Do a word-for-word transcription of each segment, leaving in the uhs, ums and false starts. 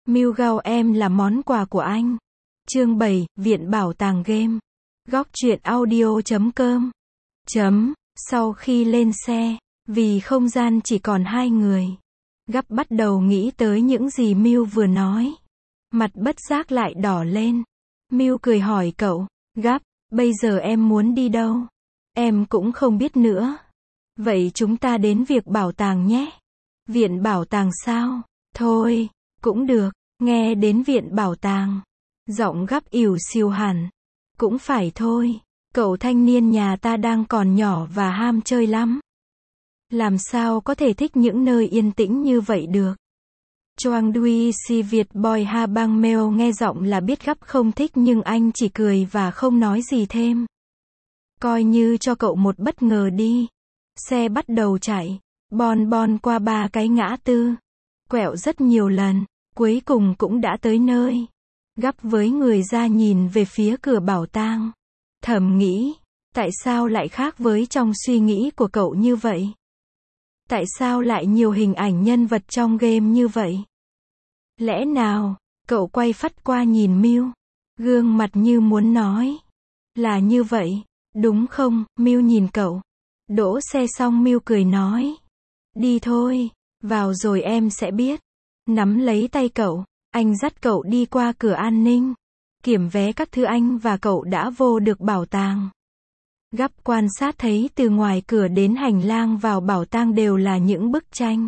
Milgao em là món quà của anh. Chương bảy, Viện Bảo tàng Game. Góc truyện audio chấm com. Chấm. Sau khi lên xe, vì không gian chỉ còn hai người, Gắp bắt đầu nghĩ tới những gì Miu vừa nói. Mặt bất giác lại đỏ lên. Miu cười hỏi cậu, Gắp, bây giờ em muốn đi đâu? Em cũng không biết nữa. Vậy chúng ta đến việc bảo tàng nhé. Viện bảo tàng sao? Thôi, cũng được. Nghe đến viện bảo tàng, giọng Gắp ỉu xìu hẳn. Cũng phải thôi, cậu thanh niên nhà ta đang còn nhỏ và ham chơi lắm. Làm sao có thể thích những nơi yên tĩnh như vậy được? Choang Dui Si Việt Boy Ha Bang Meo nghe giọng là biết Gắp không thích nhưng anh chỉ cười và không nói gì thêm. Coi như cho cậu một bất ngờ đi. Xe bắt đầu chạy, bon bon qua ba cái ngã tư, quẹo rất nhiều lần, cuối cùng cũng đã tới nơi. Gắp với người ra nhìn về phía cửa bảo tàng. Thầm nghĩ, tại sao lại khác với trong suy nghĩ của cậu như vậy? Tại sao lại nhiều hình ảnh nhân vật trong game như vậy? Lẽ nào, cậu quay phắt qua nhìn Miu, gương mặt như muốn nói. Là như vậy, đúng không? Miu nhìn cậu. Đỗ xe xong Miu cười nói. Đi thôi, vào rồi em sẽ biết. Nắm lấy tay cậu, anh dắt cậu đi qua cửa an ninh. Kiểm vé các thứ anh và cậu đã vô được bảo tàng. Gắp quan sát thấy từ ngoài cửa đến hành lang vào bảo tàng đều là những bức tranh,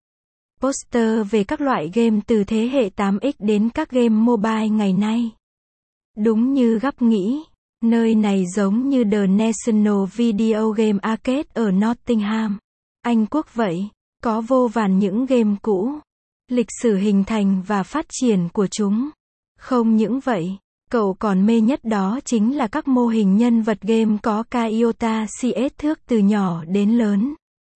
poster về các loại game từ thế hệ tám x đến các game mobile ngày nay. Đúng như Gắp nghĩ, nơi này giống như The National Video Game Arcade ở Nottingham, Anh Quốc vậy, có vô vàn những game cũ, lịch sử hình thành và phát triển của chúng. Không những vậy, cậu còn mê nhất đó chính là các mô hình nhân vật game có Iota xê ét thước từ nhỏ đến lớn.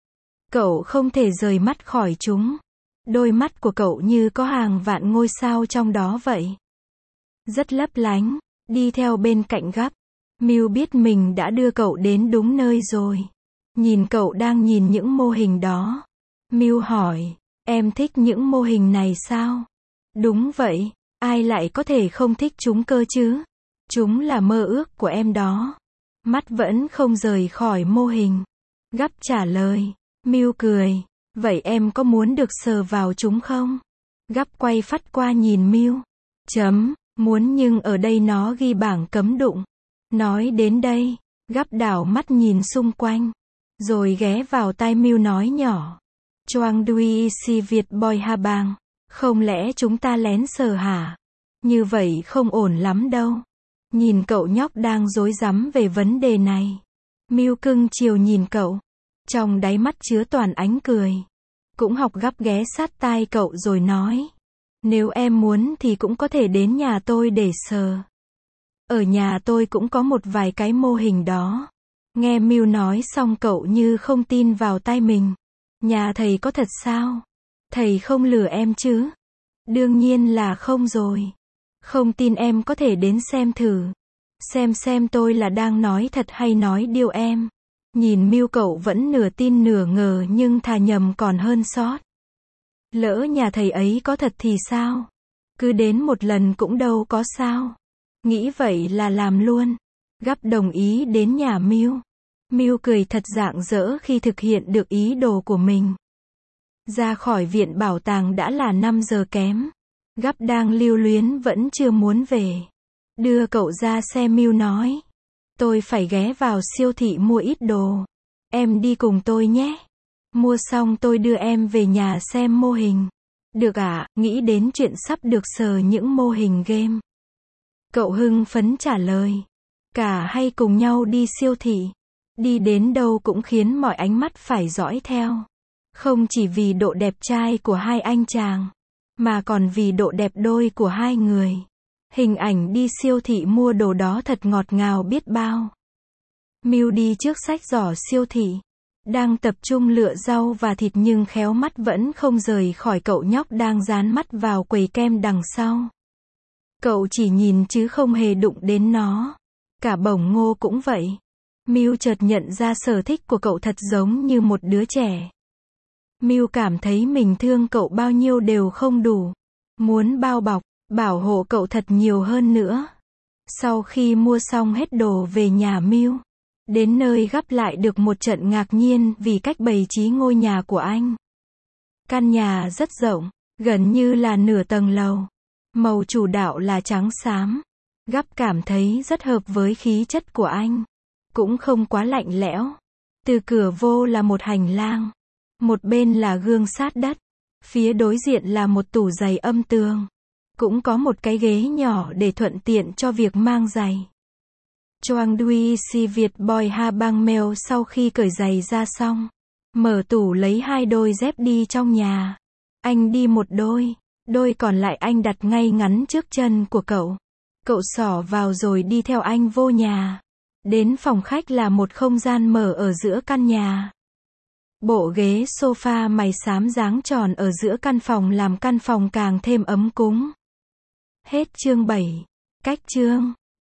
Cậu không thể rời mắt khỏi chúng. Đôi mắt của cậu như có hàng vạn ngôi sao trong đó vậy. Rất lấp lánh, đi theo bên cạnh Gắp. Miu biết mình đã đưa cậu đến đúng nơi rồi. Nhìn cậu đang nhìn những mô hình đó. Miu hỏi, em thích những mô hình này sao? Đúng vậy. Ai lại có thể không thích chúng cơ chứ? Chúng là mơ ước của em đó. Mắt vẫn không rời khỏi mô hình. Gắp trả lời. Miu cười. Vậy em có muốn được sờ vào chúng không? Gắp quay phắt qua nhìn Miu. Chấm, muốn nhưng ở đây nó ghi bảng cấm đụng. Nói đến đây, Gắp đảo mắt nhìn xung quanh. Rồi ghé vào tai Miu nói nhỏ. Choang Dui Si Việt Boy Ha Bang. Không lẽ chúng ta lén sờ hả? Như vậy không ổn lắm đâu. Nhìn cậu nhóc đang rối rắm về vấn đề này. Miu cưng chiều nhìn cậu. Trong đáy mắt chứa toàn ánh cười. Cũng học Gắp ghé sát tai cậu rồi nói. Nếu em muốn thì cũng có thể đến nhà tôi để sờ. Ở nhà tôi cũng có một vài cái mô hình đó. Nghe Miu nói xong cậu như không tin vào tai mình. Nhà thầy có thật sao? Thầy không lừa em chứ? Đương nhiên là không rồi. Không tin em có thể đến xem thử. Xem xem tôi là đang nói thật hay nói điêu em. Nhìn Miu cậu vẫn nửa tin nửa ngờ nhưng thà nhầm còn hơn sót. Lỡ nhà thầy ấy có thật thì sao? Cứ đến một lần cũng đâu có sao. Nghĩ vậy là làm luôn. Gắp đồng ý đến nhà Miu. Miu cười thật rạng rỡ khi thực hiện được ý đồ của mình. Ra khỏi viện bảo tàng đã là năm giờ kém. Gắp đang lưu luyến vẫn chưa muốn về. Đưa cậu ra xe Miu nói. Tôi phải ghé vào siêu thị mua ít đồ. Em đi cùng tôi nhé. Mua xong tôi đưa em về nhà xem mô hình. Được ạ, à, nghĩ đến chuyện sắp được sờ những mô hình game. Cậu hưng phấn trả lời. Cả hay cùng nhau đi siêu thị. Đi đến đâu cũng khiến mọi ánh mắt phải dõi theo. Không chỉ vì độ đẹp trai của hai anh chàng, mà còn vì độ đẹp đôi của hai người. Hình ảnh đi siêu thị mua đồ đó thật ngọt ngào biết bao. Miu đi trước xách giỏ siêu thị. Đang tập trung lựa rau và thịt nhưng khéo mắt vẫn không rời khỏi cậu nhóc đang dán mắt vào quầy kem đằng sau. Cậu chỉ nhìn chứ không hề đụng đến nó. Cả bổng ngô cũng vậy. Miu chợt nhận ra sở thích của cậu thật giống như một đứa trẻ. Miu cảm thấy mình thương cậu bao nhiêu đều không đủ. muốn bao bọc, bảo hộ cậu thật nhiều hơn nữa. Sau khi mua xong hết đồ về nhà Mew, đến nơi gắp lại được một trận ngạc nhiên vì cách bày trí ngôi nhà của anh. Căn nhà rất rộng, gần như là nửa tầng lầu. Màu chủ đạo là trắng xám. Gắp cảm thấy rất hợp với khí chất của anh. Cũng không quá lạnh lẽo. Từ cửa vô là một hành lang. Một bên là gương sát đất. Phía đối diện là một tủ giày âm tường. Cũng có một cái ghế nhỏ để thuận tiện cho việc mang giày. Choang Dui Si Việt Boy Ha Bang Mèo sau khi cởi giày ra xong, mở tủ lấy hai đôi dép đi trong nhà. Anh đi một đôi, đôi còn lại anh đặt ngay ngắn trước chân của cậu. Cậu xỏ vào rồi đi theo anh vô nhà. Đến phòng khách là một không gian mở ở giữa căn nhà. Bộ ghế sofa màu xám dáng tròn ở giữa căn phòng làm căn phòng càng thêm ấm cúng. Hết chương bảy. Cách chương